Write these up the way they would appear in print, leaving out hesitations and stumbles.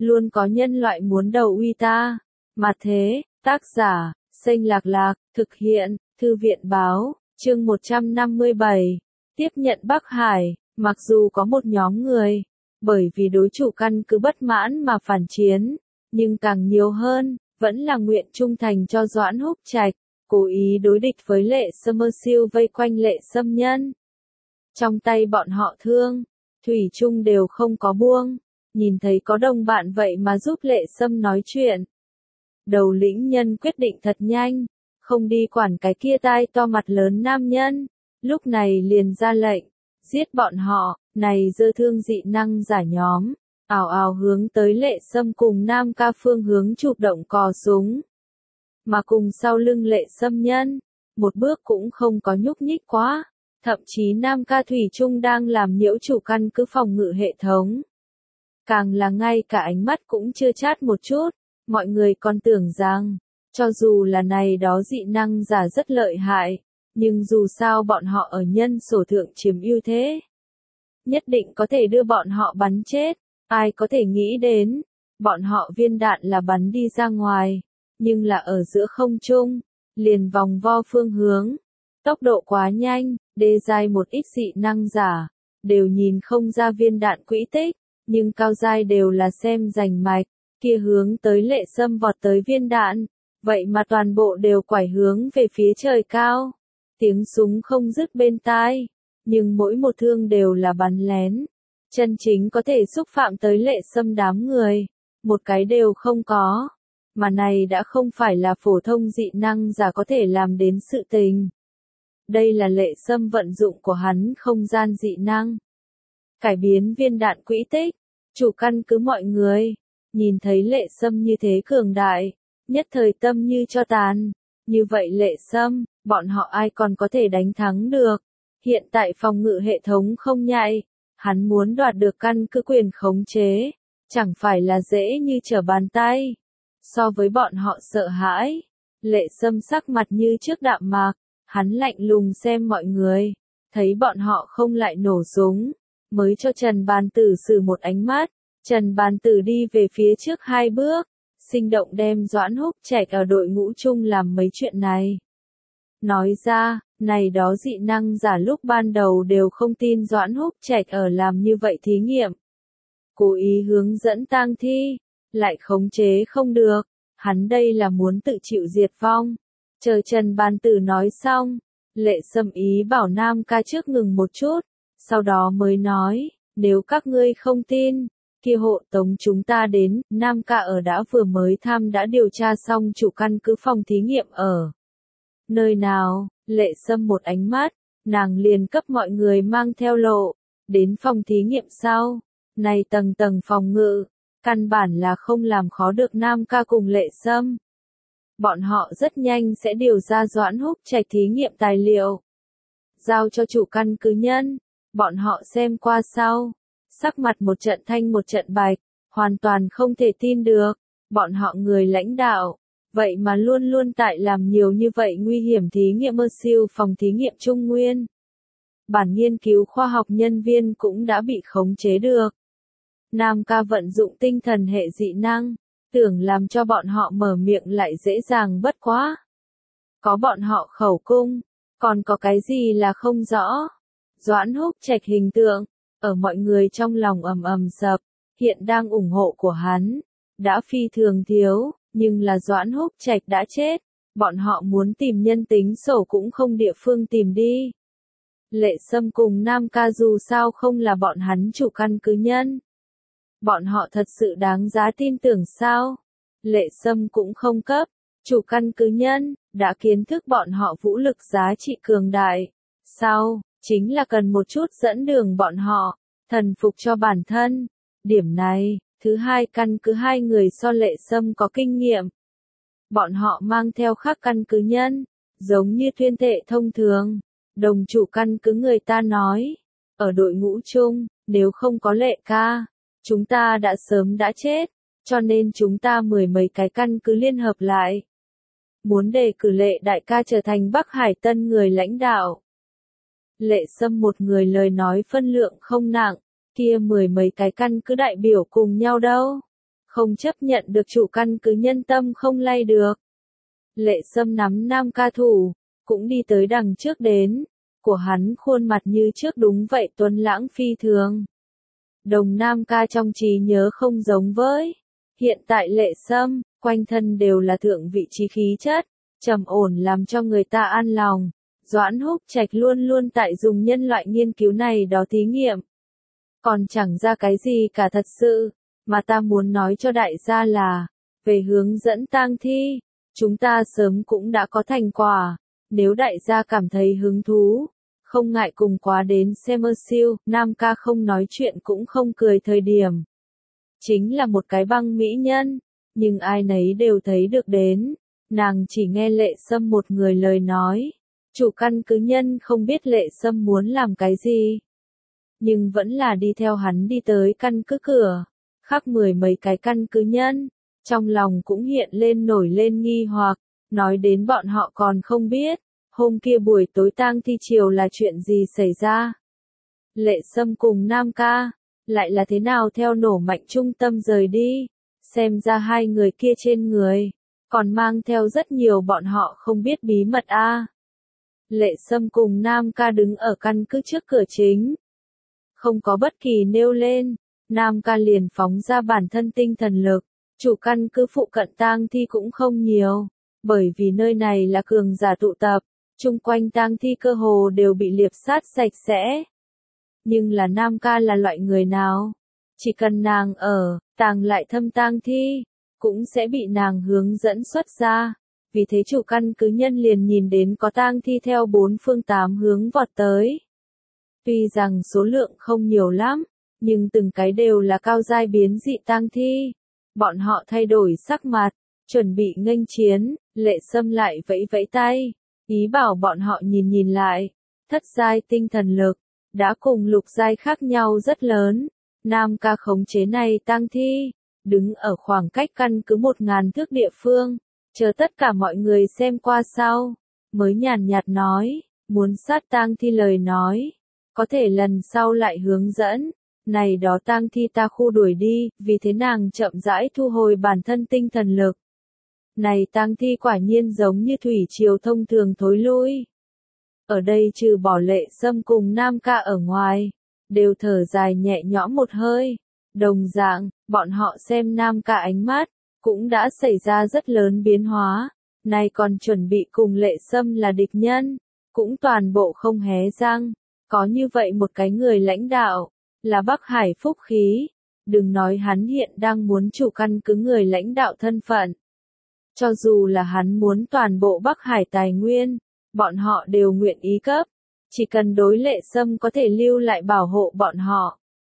luôn có nhân loại muốn đầu uy ta. Mà thế, tác giả, Xanh Lạc Lạc, thực hiện, Thư viện Báo, chương 157, tiếp nhận Bắc Hải, mặc dù có một nhóm người, bởi vì đối chủ căn cứ bất mãn mà phản chiến, nhưng càng nhiều hơn, vẫn là nguyện trung thành cho Doãn Húc Trạch, cố ý đối địch với Lệ Sâm mơ siêu vây quanh Lệ Sâm nhân. Trong tay bọn họ thương, thủy chung đều không có buông, nhìn thấy có đồng bạn vậy mà giúp Lệ Sâm nói chuyện. Đầu lĩnh nhân quyết định thật nhanh, không đi quản cái kia tai to mặt lớn nam nhân, lúc này liền ra lệnh, giết bọn họ, này dơ thương dị năng giả nhóm, ào ào hướng tới Lệ Sâm cùng Nam Ca phương hướng chụp động cò súng. Mà cùng sau lưng Lệ Sâm nhân, một bước cũng không có nhúc nhích quá, thậm chí Nam Ca thủy chung đang làm nhiễu chủ căn cứ phòng ngự hệ thống. Càng là ngay cả ánh mắt cũng chưa chát một chút, mọi người còn tưởng rằng, cho dù là này đó dị năng giả rất lợi hại, nhưng dù sao bọn họ ở nhân số thượng chiếm ưu thế, nhất định có thể đưa bọn họ bắn chết, ai có thể nghĩ đến, bọn họ viên đạn là bắn đi ra ngoài, nhưng là ở giữa không trung, liền vòng vo phương hướng, tốc độ quá nhanh, đê giai một ít dị năng giả, đều nhìn không ra viên đạn quỹ tích, nhưng cao giai đều là xem rành mạch, kia hướng tới Lệ Sâm vọt tới viên đạn, vậy mà toàn bộ đều quải hướng về phía trời cao, tiếng súng không dứt bên tai, nhưng mỗi một thương đều là bắn lén, chân chính có thể xúc phạm tới Lệ Sâm đám người, một cái đều không có, mà này đã không phải là phổ thông dị năng giả có thể làm đến sự tình. Đây là Lệ Sâm vận dụng của hắn không gian dị năng, cải biến viên đạn quỹ tích, chủ căn cứ mọi người, nhìn thấy Lệ Sâm như thế cường đại, nhất thời tâm như cho tàn, như vậy Lệ Sâm, bọn họ ai còn có thể đánh thắng được, hiện tại phòng ngự hệ thống không nhạy, hắn muốn đoạt được căn cứ quyền khống chế, chẳng phải là dễ như trở bàn tay, so với bọn họ sợ hãi, Lệ Sâm sắc mặt như trước đạm mạc, hắn lạnh lùng xem mọi người, thấy bọn họ không lại nổ súng, mới cho Trần Bàn Tử sử một ánh mắt, Trần Bàn Tử đi về phía trước 2 bước, sinh động đem Doãn Húc Trạch ở đội ngũ chung làm mấy chuyện này. Nói ra, này đó dị năng giả lúc ban đầu đều không tin Doãn Húc Trạch ở làm như vậy thí nghiệm. Cố ý hướng dẫn tang thi, lại khống chế không được, hắn đây là muốn tự chịu diệt vong. Chờ Trần Bàn Tử nói xong, Lệ Sâm ý bảo Nam Ca trước ngừng một chút, sau đó mới nói, nếu các ngươi không tin, kia hộ tống chúng ta đến, Nam Ca ở đã vừa mới đã điều tra xong chủ căn cứ phòng thí nghiệm ở nơi nào, Lệ Sâm một ánh mắt, nàng liền cấp mọi người mang theo lộ, đến phòng thí nghiệm sau, này tầng tầng phòng ngự, căn bản là không làm khó được Nam Ca cùng Lệ Sâm. Bọn họ rất nhanh sẽ điều ra Doãn Húc Trạch thí nghiệm tài liệu, giao cho chủ căn cứ nhân, bọn họ xem qua sau, sắc mặt một trận thanh một trận bạch, hoàn toàn không thể tin được, bọn họ người lãnh đạo, vậy mà luôn luôn tại làm nhiều như vậy nguy hiểm thí nghiệm mơ siêu phòng thí nghiệm Trung Nguyên. Bản nghiên cứu khoa học nhân viên cũng đã bị khống chế được. Nam Ca vận dụng tinh thần hệ dị năng, tưởng làm cho bọn họ mở miệng lại dễ dàng bất quá. Có bọn họ khẩu cung, còn có cái gì là không rõ. Doãn Húc Trạch hình tượng, ở mọi người trong lòng ầm ầm sập, hiện đang ủng hộ của hắn, đã phi thường thiếu, nhưng là Doãn Húc Trạch đã chết, bọn họ muốn tìm nhân tính sổ cũng không địa phương tìm đi. Lệ Sâm cùng Nam Ca dù sao không là bọn hắn chủ căn cứ nhân. Bọn họ thật sự đáng giá tin tưởng sao? Lệ Sâm cũng không cấp, chủ căn cứ nhân, đã kiến thức bọn họ vũ lực giá trị cường đại. Sau, chính là cần một chút dẫn đường bọn họ, thần phục cho bản thân. Điểm này, thứ hai căn cứ hai người so Lệ Sâm có kinh nghiệm. Bọn họ mang theo khác căn cứ nhân, giống như tuyên thệ thông thường. Đồng chủ căn cứ người ta nói, ở đội ngũ chung, nếu không có Lệ ca, chúng ta đã sớm đã chết, cho nên chúng ta 10 mấy cái căn cứ liên hợp lại. Muốn đề cử Lệ đại ca trở thành Bắc Hải tân người lãnh đạo. Lệ Sâm một người lời nói phân lượng không nặng, kia 10 mấy cái căn cứ đại biểu cùng nhau đâu. không chấp nhận được chủ căn cứ nhân tâm không lay được. Lệ Sâm nắm Nam Ca thủ, cũng đi tới đằng trước đến, của hắn khuôn mặt như trước đúng vậy tuấn lãng phi thường. Đồng Nam Ca trong trí nhớ không giống với hiện tại Lệ Sâm, quanh thân đều là thượng vị trí khí chất, trầm ổn làm cho người ta an lòng. Doãn Húc Trạch luôn luôn tại dùng nhân loại nghiên cứu này đó thí nghiệm. Còn chẳng ra cái gì cả thật sự, mà ta muốn nói cho đại gia là, về hướng dẫn tang thi, chúng ta sớm cũng đã có thành quả, nếu đại gia cảm thấy hứng thú, không ngại cùng quá đến xem siêu, Nam Ca không nói chuyện cũng không cười thời điểm. Chính là một cái băng mỹ nhân, nhưng ai nấy đều thấy được đến, nàng chỉ nghe Lệ Sâm một người lời nói. Chủ căn cứ nhân không biết Lệ Sâm muốn làm cái gì, nhưng vẫn là đi theo hắn đi tới căn cứ cửa, khác 10 mấy cái căn cứ nhân, trong lòng cũng hiện lên nổi lên nghi hoặc, nói đến bọn họ còn không biết, hôm kia buổi tối tang thi chiều là chuyện gì xảy ra. Lệ Sâm cùng Nam Ca, lại là thế nào theo nổ mạnh trung tâm rời đi, xem ra hai người kia trên người, còn mang theo rất nhiều bọn họ không biết bí mật a. Lệ Sâm cùng Nam Ca đứng ở căn cứ trước cửa chính. Không có bất kỳ nêu lên, Nam Ca liền phóng ra bản thân tinh thần lực, chủ căn cứ phụ cận tang thi cũng không nhiều, bởi vì nơi này là cường giả tụ tập, chung quanh tang thi cơ hồ đều bị liệp sát sạch sẽ. Nhưng là Nam Ca là loại người nào? Chỉ cần nàng ở, tàng lại thâm tang thi, cũng sẽ bị nàng hướng dẫn xuất ra. Vì thế chủ căn cứ nhân liền nhìn đến có tang thi theo 4 phương 8 hướng vọt tới. Tuy rằng số lượng không nhiều lắm, nhưng từng cái đều là cao giai biến dị tang thi. Bọn họ thay đổi sắc mặt, chuẩn bị nghênh chiến, Lệ Sâm lại vẫy vẫy tay, ý bảo bọn họ nhìn nhìn lại. Thất giai tinh thần lực, đã cùng lục giai khác nhau rất lớn. Nam Ca khống chế này tang thi, đứng ở khoảng cách căn cứ 1000 thước địa phương. Chờ tất cả mọi người xem qua sau, mới nhàn nhạt nói, muốn sát tang thi lời nói, có thể lần sau lại hướng dẫn, này đó tang thi ta khu đuổi đi, vì thế nàng chậm rãi thu hồi bản thân tinh thần lực. Này tang thi quả nhiên giống như thủy triều thông thường thối lui. Ở đây trừ bỏ Lệ Sâm cùng Nam Ca ở ngoài, đều thở dài nhẹ nhõm một hơi, đồng dạng, bọn họ xem Nam Ca ánh mắt, cũng đã xảy ra rất lớn biến hóa, nay còn chuẩn bị cùng Lệ Sâm là địch nhân, cũng toàn bộ không hé răng, có như vậy một cái người lãnh đạo, là Bắc Hải phúc khí, đừng nói hắn hiện đang muốn chủ căn cứ người lãnh đạo thân phận. Cho dù là hắn muốn toàn bộ Bắc Hải tài nguyên, bọn họ đều nguyện ý cấp, chỉ cần đối Lệ Sâm có thể lưu lại bảo hộ bọn họ.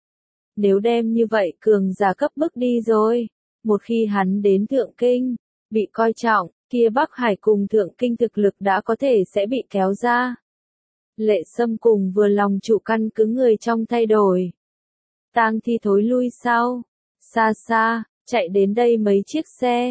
Nếu đem như vậy cường giả cấp bức đi rồi, một khi hắn đến Thượng Kinh, bị coi trọng, kia Bắc Hải cùng Thượng Kinh thực lực đã có thể sẽ bị kéo ra. Lệ Sâm cùng vừa lòng chủ căn cứ người trong thay đổi. Tang thi thối lui sau, xa xa, chạy đến đây mấy chiếc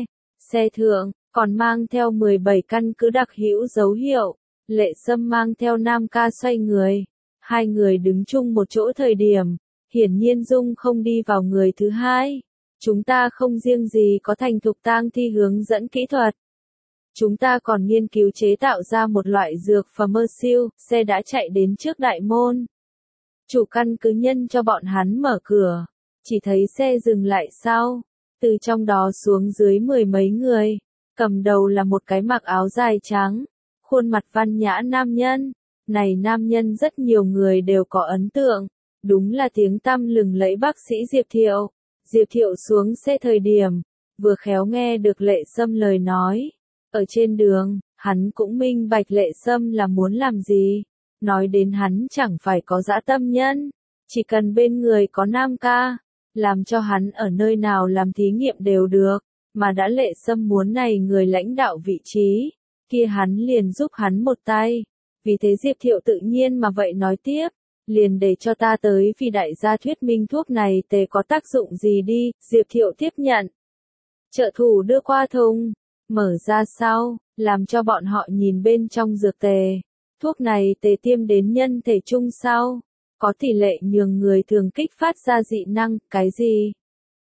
xe thượng, còn mang theo 17 căn cứ đặc hữu dấu hiệu. Lệ Sâm mang theo Nam Ca xoay người, hai người đứng chung một chỗ thời điểm, hiển nhiên Dung không đi vào người thứ hai. Chúng ta không riêng gì có thành thục tang thi hướng dẫn kỹ thuật. Chúng ta còn nghiên cứu chế tạo ra một loại dược phẩm siêu, xe đã chạy đến trước đại môn. Chủ căn cứ nhân cho bọn hắn mở cửa, chỉ thấy xe dừng lại sau, từ trong đó xuống dưới 10 mấy người, cầm đầu là một cái mặc áo dài trắng, khuôn mặt văn nhã nam nhân. Này nam nhân rất nhiều người đều có ấn tượng, đúng là tiếng tăm lừng lẫy bác sĩ Diệp Thiệu. Diệp Thiệu xuống xe thời điểm, vừa khéo nghe được Lệ Sâm lời nói. Ở trên đường, hắn cũng minh bạch Lệ Sâm là muốn làm gì. Nói đến hắn chẳng phải có dã tâm nhân, chỉ cần bên người có Nam Ca, làm cho hắn ở nơi nào làm thí nghiệm đều được, mà đã Lệ Sâm muốn này người lãnh đạo vị trí, kia hắn liền giúp hắn một tay. Vì thế Diệp Thiệu tự nhiên mà vậy nói tiếp, liền để cho ta tới vì đại gia thuyết minh thuốc này tề có tác dụng gì đi. Diệp Thiệu tiếp nhận. Trợ thủ đưa qua thùng, mở ra sau, làm cho bọn họ nhìn bên trong dược tề. Thuốc này tề tiêm đến nhân thể chung sau, có tỷ lệ nhường người thường kích phát ra dị năng, cái gì?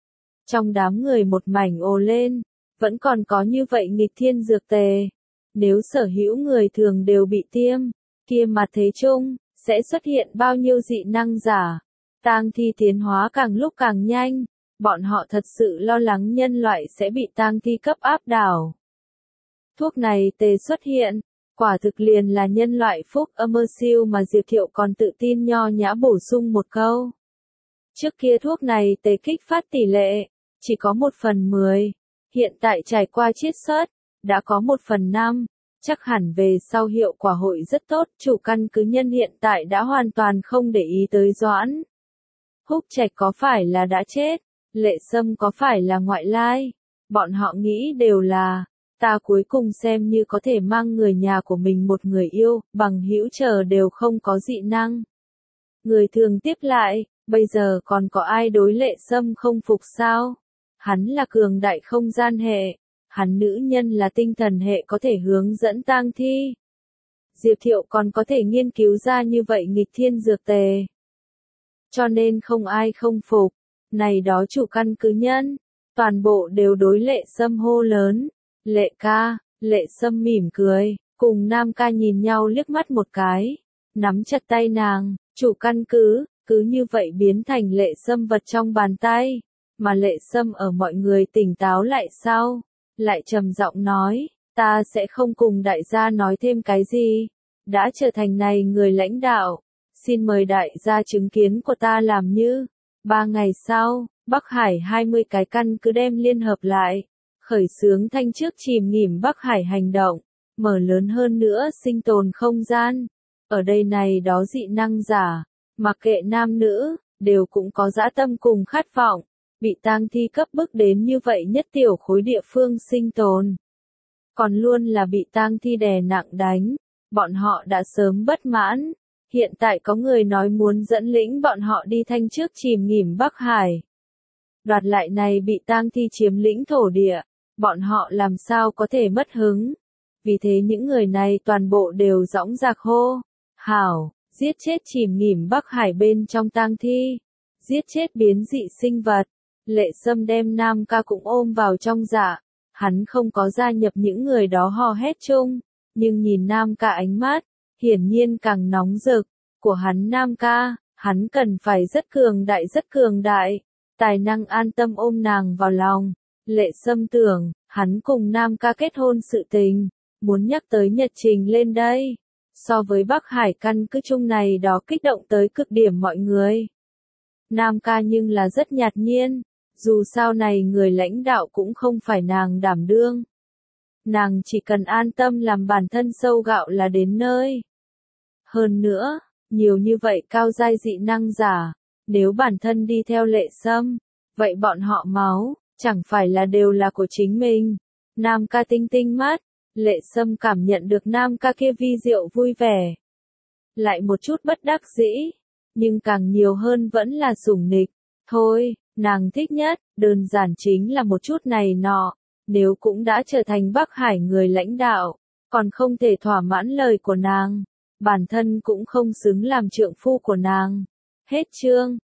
Trong đám người một mảnh ồ lên, vẫn còn có như vậy nghịch thiên dược tề. Nếu sở hữu người thường đều bị tiêm, kia mà thế chung, sẽ xuất hiện bao nhiêu dị năng giả. Tang thi tiến hóa càng lúc càng nhanh, bọn họ thật sự lo lắng nhân loại sẽ bị tang thi cấp áp đảo. Thuốc này tề xuất hiện, quả thực liền là nhân loại phúc âm mơ siêu mà Diệp Thiệu còn tự tin nho nhã bổ sung một câu. Trước kia thuốc này tề kích phát tỷ lệ, chỉ có 1/10, hiện tại trải qua chiết xuất, đã có 1/5, chắc hẳn về sau hiệu quả hội rất tốt, chủ căn cứ nhân hiện tại đã hoàn toàn không để ý tới Doãn. Húc Trạch có phải là đã chết, Lệ Sâm có phải là ngoại lai, bọn họ nghĩ đều là, ta cuối cùng xem như có thể mang người nhà của mình một người yêu, bằng hữu chờ đều không có dị năng. Người thường tiếp lại, bây giờ còn có ai đối Lệ Sâm không phục sao? Hắn là cường đại không gian hệ, hắn nữ nhân là tinh thần hệ có thể hướng dẫn tang thi. Diệp Thiệu còn có thể nghiên cứu ra như vậy nghịch thiên dược tề. Cho nên không ai không phục, này đó chủ căn cứ nhân, toàn bộ đều đối Lệ Sâm hô lớn. Lệ ca, Lệ Sâm mỉm cười, cùng Nam ca nhìn nhau liếc mắt một cái, nắm chặt tay nàng, chủ căn cứ như vậy biến thành Lệ Sâm vật trong bàn tay, mà Lệ Sâm ở mọi người tỉnh táo lại sau, lại trầm giọng nói, ta sẽ không cùng đại gia nói thêm cái gì, đã trở thành này người lãnh đạo, xin mời đại gia chứng kiến của ta làm như. 3 ngày sau, Bắc Hải 20 cái căn cứ đem liên hợp lại, khởi xướng thanh trước chìm nghỉm Bắc Hải hành động, mở lớn hơn nữa sinh tồn không gian. Ở đây này đó dị năng giả, mặc kệ nam nữ, đều cũng có dã tâm cùng khát vọng, bị tang thi cấp bức đến như vậy nhất tiểu khối địa phương sinh tồn. Còn luôn là bị tang thi đè nặng đánh, bọn họ đã sớm bất mãn, hiện tại có người nói muốn dẫn lĩnh bọn họ đi thanh trước chìm nghỉm Bắc Hải. Đoạt lại này bị tang thi chiếm lĩnh thổ địa, bọn họ làm sao có thể mất hứng. Vì thế những người này toàn bộ đều dõng dạc hô, hảo, giết chết chìm nghỉm Bắc Hải bên trong tang thi, giết chết biến dị sinh vật. Lệ Sâm đem Nam ca cũng ôm vào trong dạ, hắn không có gia nhập những người đó hò hét chung, nhưng nhìn Nam ca ánh mắt, hiển nhiên càng nóng rực, của hắn Nam ca, hắn cần phải rất cường đại, tài năng an tâm ôm nàng vào lòng. Lệ Sâm tưởng, hắn cùng Nam ca kết hôn sự tình, muốn nhắc tới nhật trình lên đây. So với Bắc Hải căn cứ chung này đó kích động tới cực điểm mọi người. Nam ca nhưng là rất nhạt nhiên, dù sao này người lãnh đạo cũng không phải nàng đảm đương. Nàng chỉ cần an tâm làm bản thân sâu gạo là đến nơi. Hơn nữa, nhiều như vậy cao giai dị năng giả, nếu bản thân đi theo Lệ Sâm, vậy bọn họ máu, chẳng phải là đều là của chính mình. Nam ca tinh tinh mắt, Lệ Sâm cảm nhận được Nam ca kia vi diệu vui vẻ. Lại một chút bất đắc dĩ, nhưng càng nhiều hơn vẫn là sủng nịch. Thôi, nàng thích nhất, đơn giản chính là một chút này nọ, nếu cũng đã trở thành Bắc Hải người lãnh đạo, còn không thể thỏa mãn lời của nàng, bản thân cũng không xứng làm trượng phu của nàng. Hết chương.